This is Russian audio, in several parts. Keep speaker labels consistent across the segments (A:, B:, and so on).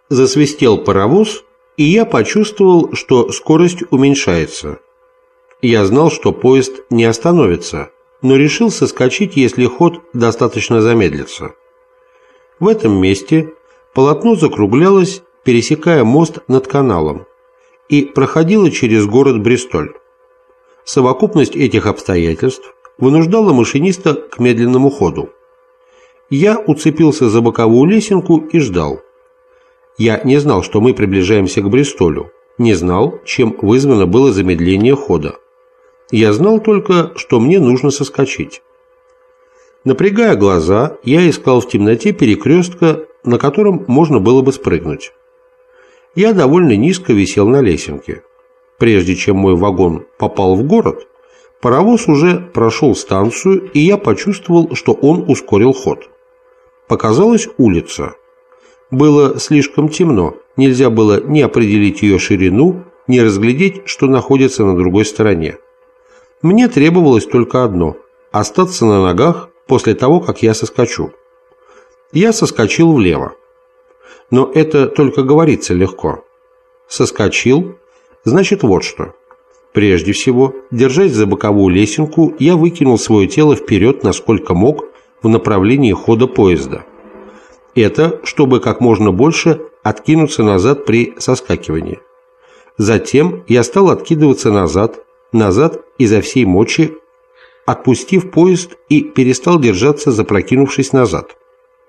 A: Засвистел паровоз, и я почувствовал, что скорость уменьшается. Я знал, что поезд не остановится, но решил соскочить, если ход достаточно замедлится. В этом месте полотно закруглялось, пересекая мост над каналом, и проходило через город Бристоль. Совокупность этих обстоятельств вынуждала машиниста к медленному ходу. Я уцепился за боковую лесенку и ждал. Я не знал, что мы приближаемся к Бристолю, не знал, чем вызвано было замедление хода. Я знал только, что мне нужно соскочить. Напрягая глаза, я искал в темноте перекрестка, на котором можно было бы спрыгнуть. Я довольно низко висел на лесенке. Прежде чем мой вагон попал в город, паровоз уже прошел станцию, и я почувствовал, что он ускорил ход. Показалась улица. Было слишком темно, нельзя было ни определить ее ширину, ни разглядеть, что находится на другой стороне. Мне требовалось только одно – остаться на ногах после того, как я соскочу. Я соскочил влево. Но это только говорится легко. Соскочил – значит вот что. Прежде всего, держась за боковую лесенку, я выкинул свое тело вперед, насколько мог, в направлении хода поезда. Это, чтобы как можно больше откинуться назад при соскакивании. Затем я стал откидываться назад изо всей мочи, отпустив поезд и перестал держаться, запрокинувшись назад.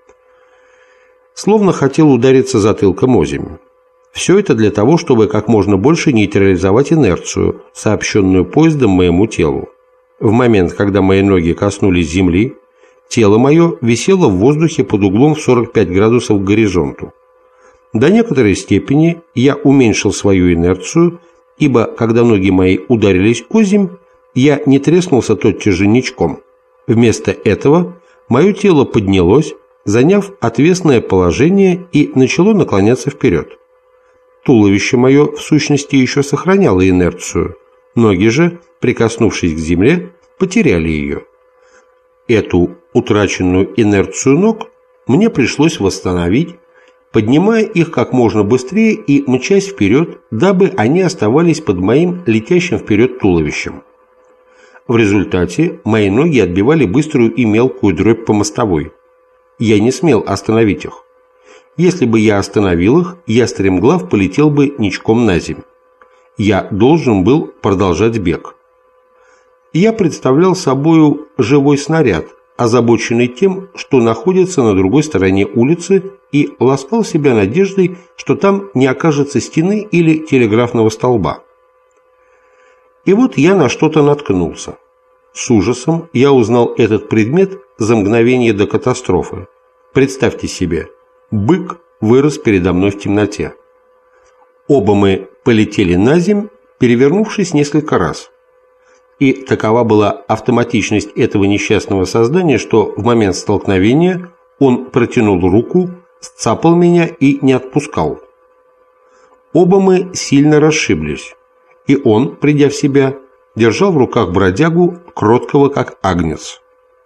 A: Словно хотел удариться затылком озимь. Все это для того, чтобы как можно больше нейтрализовать инерцию, сообщенную поездом моему телу. В момент, когда мои ноги коснулись земли, тело мое висело в воздухе под углом в 45 градусов к горизонту. До некоторой степени я уменьшил свою инерцию, ибо когда ноги мои ударились озимь, я не треснулся тотчас же ничком. Вместо этого мое тело поднялось, заняв отвесное положение, и начало наклоняться вперед. Туловище мое в сущности еще сохраняло инерцию, ноги же, прикоснувшись к земле, потеряли ее. Эту утраченную инерцию ног мне пришлось восстановить, поднимая их как можно быстрее и мчась вперед, дабы они оставались под моим летящим вперед туловищем. В результате мои ноги отбивали быструю и мелкую дробь по мостовой. Я не смел остановить их. Если бы я остановил их, я стремглав полетел бы ничком на земь. Я должен был продолжать бег. Я представлял собою живой снаряд, озабоченный тем, что находится на другой стороне улицы, и ласкал себя надеждой, что там не окажется стены или телеграфного столба. И вот я на что-то наткнулся. С ужасом я узнал этот предмет за мгновение до катастрофы. Представьте себе, бык вырос передо мной в темноте. Оба мы полетели на земь, перевернувшись несколько раз. И такова была автоматичность этого несчастного создания, что в момент столкновения он протянул руку, сцапал меня и не отпускал. Оба мы сильно расшиблись, и он, придя в себя, держал в руках бродягу, кроткого как агнец.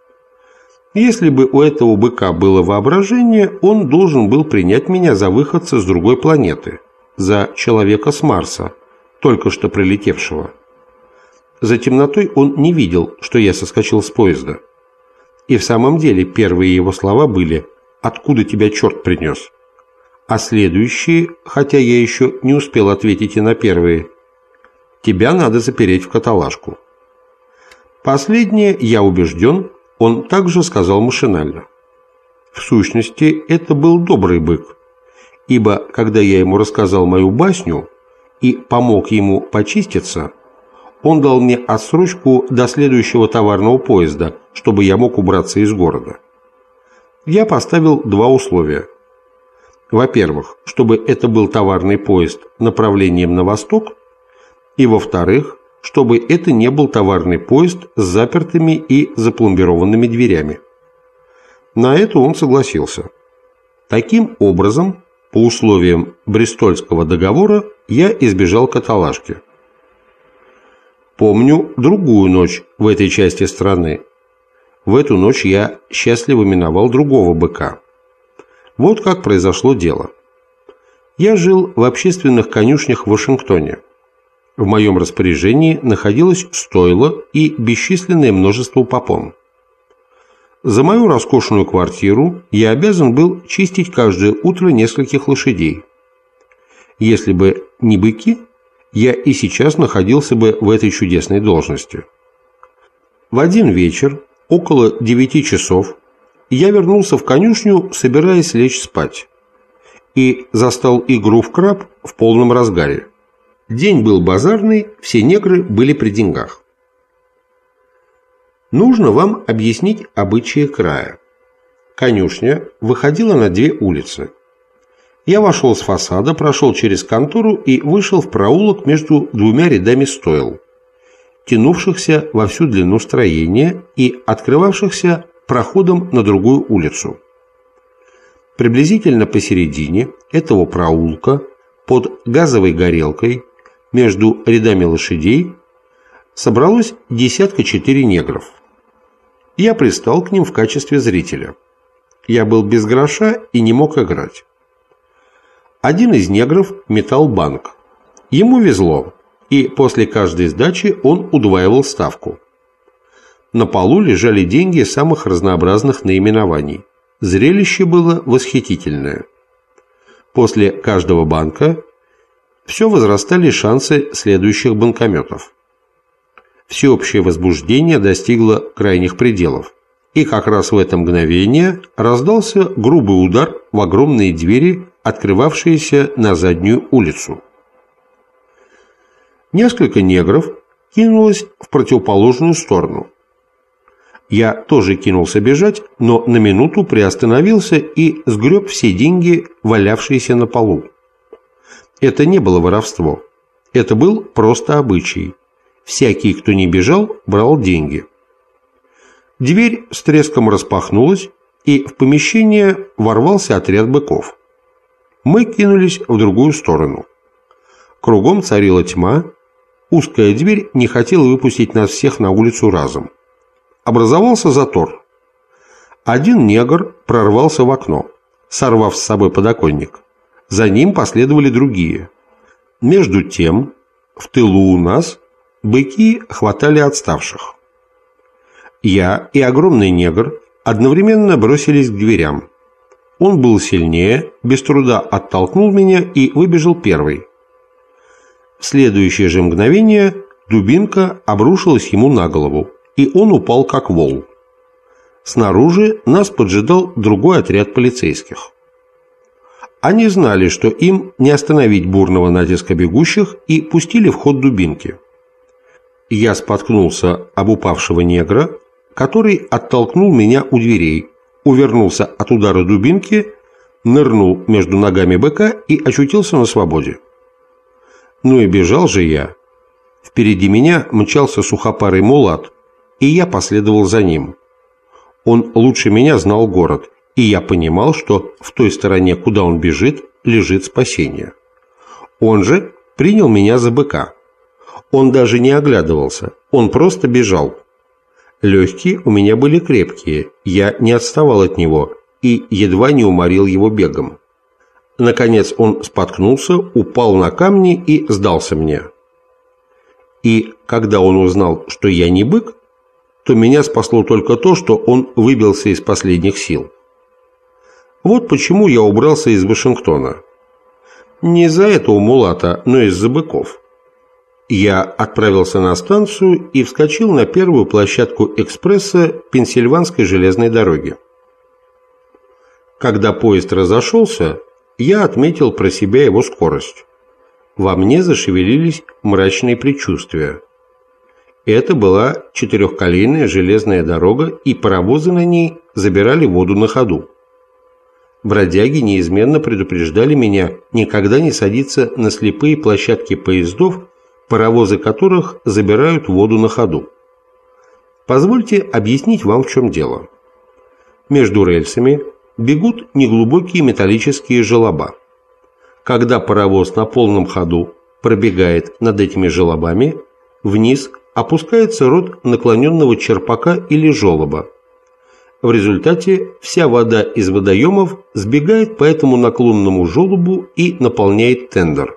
A: Если бы у этого быка было воображение, он должен был принять меня за выходца с другой планеты, за человека с Марса, только что прилетевшего. За темнотой он не видел, что я соскочил с поезда. И в самом деле первые его слова были «Откуда тебя черт принес?», а следующие, хотя я еще не успел ответить и на первые, «Тебя надо запереть в каталажку». Последнее, я убежден, он также сказал машинально. В сущности, это был добрый бык, ибо когда я ему рассказал мою басню и помог ему почиститься, он дал мне отсрочку до следующего товарного поезда, чтобы я мог убраться из города. Я поставил два условия. Во-первых, чтобы это был товарный поезд направлением на восток, и, во-вторых, чтобы это не был товарный поезд с запертыми и запломбированными дверями. На это он согласился. Таким образом, по условиям Бристольского договора, я избежал каталажки. Помню другую ночь в этой части страны. В эту ночь я счастливо миновал другого быка. Вот как произошло дело. Я жил в общественных конюшнях в Вашингтоне. В моем распоряжении находилось стойло и бесчисленное множество попон. За мою роскошную квартиру я обязан был чистить каждое утро нескольких лошадей. Если бы не быки, я и сейчас находился бы в этой чудесной должности. В один вечер, около 9 часов, я вернулся в конюшню, собираясь лечь спать, и застал игру в краб в полном разгаре. День был базарный, все негры были при деньгах. Нужно вам объяснить обычаи края. Конюшня выходила на 2 улицы. Я вошел с фасада, прошел через контору и вышел в проулок между 2 рядами стойл, тянувшихся во всю длину строения и открывавшихся проходом на другую улицу. Приблизительно посередине этого проулка, под газовой горелкой, между рядами лошадей, собралось 4 негров. Я пристал к ним в качестве зрителя. Я был без гроша и не мог играть. Один из негров метал банк. Ему везло, и после каждой сдачи он удваивал ставку. На полу лежали деньги самых разнообразных наименований. Зрелище было восхитительное. После каждого банка все возрастали шансы следующих банкометов. Всеобщее возбуждение достигло крайних пределов. И как раз в это мгновение раздался грубый удар в огромные двери, открывавшиеся на заднюю улицу. Несколько негров кинулось в противоположную сторону. Я тоже кинулся бежать, но на минуту приостановился и сгреб все деньги, валявшиеся на полу. Это не было воровство. Это был просто обычай. Всякий, кто не бежал, брал деньги. Дверь с треском распахнулась, и в помещение ворвался отряд быков. Мы кинулись в другую сторону. Кругом царила тьма. Узкая дверь не хотела выпустить нас всех на улицу разом. Образовался затор. Один негр прорвался в окно, сорвав с собой подоконник. За ним последовали другие. Между тем, в тылу у нас быки хватали отставших. Я и огромный негр одновременно бросились к дверям. Он был сильнее, без труда оттолкнул меня и выбежал первый. В следующее же мгновение дубинка обрушилась ему на голову, и он упал как вол. Снаружи нас поджидал другой отряд полицейских. Они знали, что им не остановить бурного натиска бегущих, и пустили в ход дубинки. Я споткнулся об упавшего негра, который оттолкнул меня у дверей, увернулся от удара дубинки, нырнул между ногами быка и очутился на свободе. Ну и бежал же я. Впереди меня мчался сухопарый мулат, и я последовал за ним. Он лучше меня знал город, и я понимал, что в той стороне, куда он бежит, лежит спасение. Он же принял меня за быка. Он даже не оглядывался, он просто бежал. Легкие у меня были крепкие, я не отставал от него и едва не уморил его бегом. Наконец он споткнулся, упал на камни и сдался мне. И когда он узнал, что я не бык, то меня спасло только то, что он выбился из последних сил. Вот почему я убрался из Вашингтона. Не из-за этого мулата, но из-за быков. Я отправился на станцию и вскочил на первую площадку экспресса Пенсильванской железной дороги. Когда поезд разошелся, я отметил про себя его скорость. Во мне зашевелились мрачные предчувствия. Это была 4-колейная железная дорога, и паровозы на ней забирали воду на ходу. Бродяги неизменно предупреждали меня никогда не садиться на слепые площадки поездов, паровозы которых забирают воду на ходу. Позвольте объяснить вам, в чем дело. Между рельсами бегут неглубокие металлические желоба. Когда паровоз на полном ходу пробегает над этими желобами, вниз опускается рот наклоненного черпака или желоба. В результате вся вода из водоемов сбегает по этому наклонному желобу и наполняет тендер.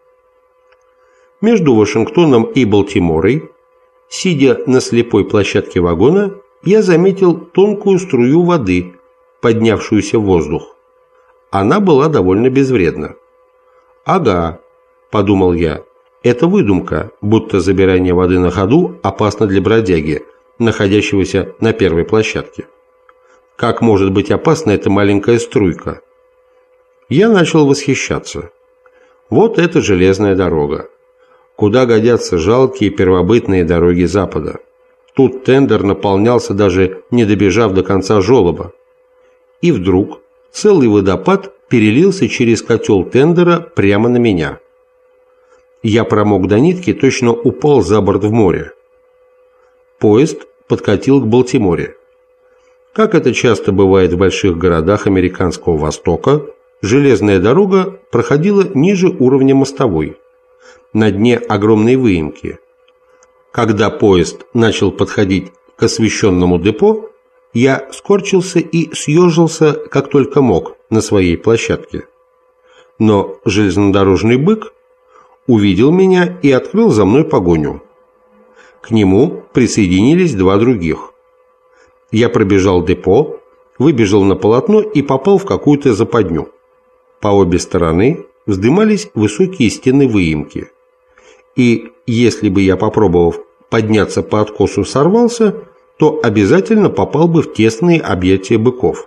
A: Между Вашингтоном и Балтиморой, сидя на слепой площадке вагона, я заметил тонкую струю воды, поднявшуюся в воздух. Она была довольно безвредна. «Ага», – подумал я, – «это выдумка, будто забирание воды на ходу опасно для бродяги, находящегося на первой площадке. Как может быть опасна эта маленькая струйка?» Я начал восхищаться. Вот это железная дорога. Куда годятся жалкие первобытные дороги Запада? Тут тендер наполнялся, даже не добежав до конца желоба. И вдруг целый водопад перелился через котел тендера прямо на меня. Я промок до нитки, точно упал за борт в море. Поезд подкатил к Балтиморе. Как это часто бывает в больших городах американского Востока, железная дорога проходила ниже уровня мостовой, на дне огромной выемки. Когда поезд начал подходить к освещенному депо, я скорчился и съежился, как только мог, на своей площадке. Но железнодорожный бык увидел меня и открыл за мной погоню. К нему присоединились два других. Я пробежал депо, выбежал на полотно и попал в какую-то западню. По обе стороны вздымались высокие стены выемки. И если бы я, попробовав подняться по откосу, сорвался, то обязательно попал бы в тесные объятия быков.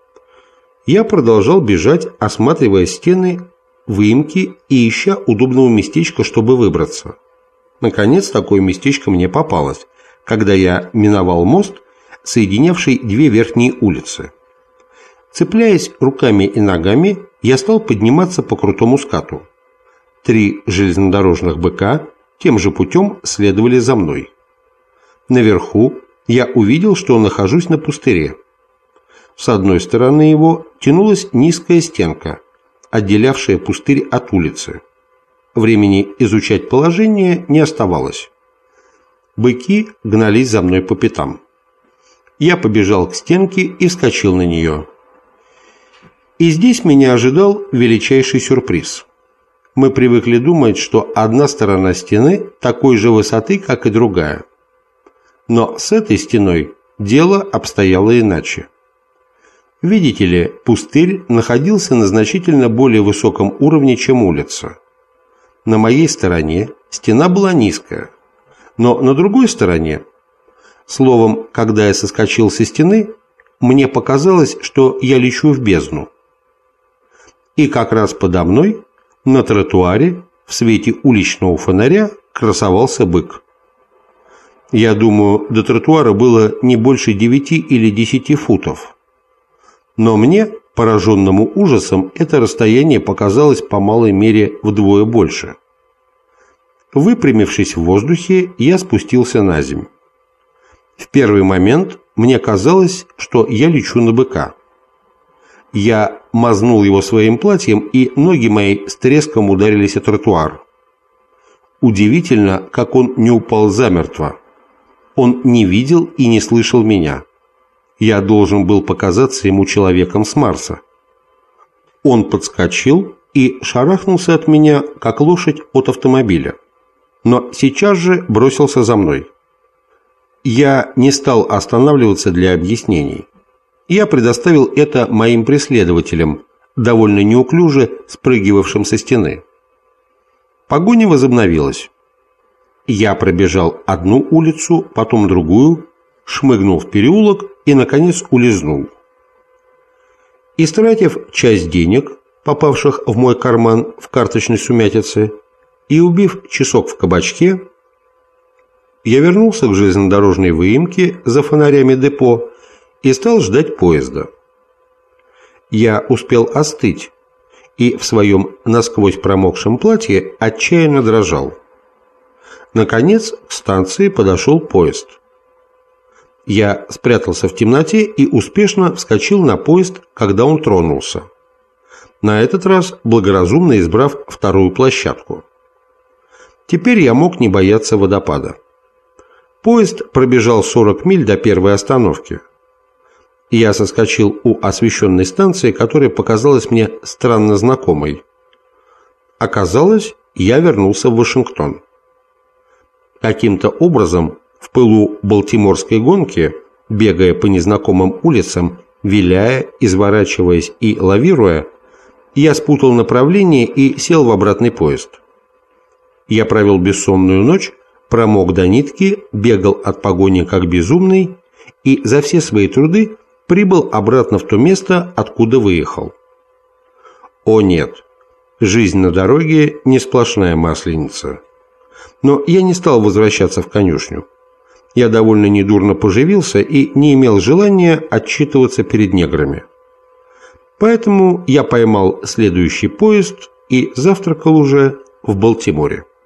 A: Я продолжал бежать, осматривая стены выемки и ища удобного местечка, чтобы выбраться. Наконец, такое местечко мне попалось, когда я миновал мост, соединявший две верхние улицы. Цепляясь руками и ногами, я стал подниматься по крутому скату. Три железнодорожных быка тем же путем следовали за мной. Наверху я увидел, что нахожусь на пустыре. С одной стороны его тянулась низкая стенка, отделявшая пустырь от улицы. Времени изучать положение не оставалось. Быки гнались за мной по пятам. Я побежал к стенке и вскочил на нее. И здесь меня ожидал величайший сюрприз. Мы привыкли думать, что одна сторона стены такой же высоты, как и другая. Но с этой стеной дело обстояло иначе. Видите ли, пустырь находился на значительно более высоком уровне, чем улица. На моей стороне стена была низкая, но на другой стороне, словом, когда я соскочил со стены, мне показалось, что я лечу в бездну. И как раз подо мной, на тротуаре, в свете уличного фонаря, красовался бык. Я думаю, до тротуара было не больше 9 или 10 футов. Но мне, пораженному ужасом, это расстояние показалось по малой мере вдвое больше. Выпрямившись в воздухе, я спустился на земь. В первый момент мне казалось, что я лечу на быка. Я мазнул его своим платьем, и ноги мои с треском ударились о тротуар. Удивительно, как он не упал замертво. Он не видел и не слышал меня. Я должен был показаться ему человеком с Марса. Он подскочил и шарахнулся от меня, как лошадь от автомобиля. Но сейчас же бросился за мной. Я не стал останавливаться для объяснений. Я предоставил это моим преследователям, довольно неуклюже спрыгивавшим со стены. Погоня возобновилась. Я пробежал одну улицу, потом другую, шмыгнул в переулок и, наконец, улизнул. Истратив часть денег, попавших в мой карман в карточной сумятице, и убив часок в кабачке, я вернулся к железнодорожной выемке за фонарями депо и стал ждать поезда. Я успел остыть и в своем насквозь промокшем платье отчаянно дрожал. Наконец к станции подошел поезд. Я спрятался в темноте и успешно вскочил на поезд, когда он тронулся. На этот раз благоразумно избрав вторую площадку. Теперь я мог не бояться водопада. Поезд пробежал 40 миль до первой остановки. Я соскочил у освещенной станции, которая показалась мне странно знакомой. Оказалось, я вернулся в Вашингтон. Каким-то образом в пылу балтиморской гонки, бегая по незнакомым улицам, виляя, изворачиваясь и лавируя, я спутал направление и сел в обратный поезд. Я провел бессонную ночь, промок до нитки, бегал от погони как безумный и за все свои труды прибыл обратно в то место, откуда выехал. О нет, жизнь на дороге не сплошная масленица. Но я не стал возвращаться в конюшню. Я довольно недурно поживился и не имел желания отчитываться перед неграми. Поэтому я поймал следующий поезд и завтракал уже в Балтиморе.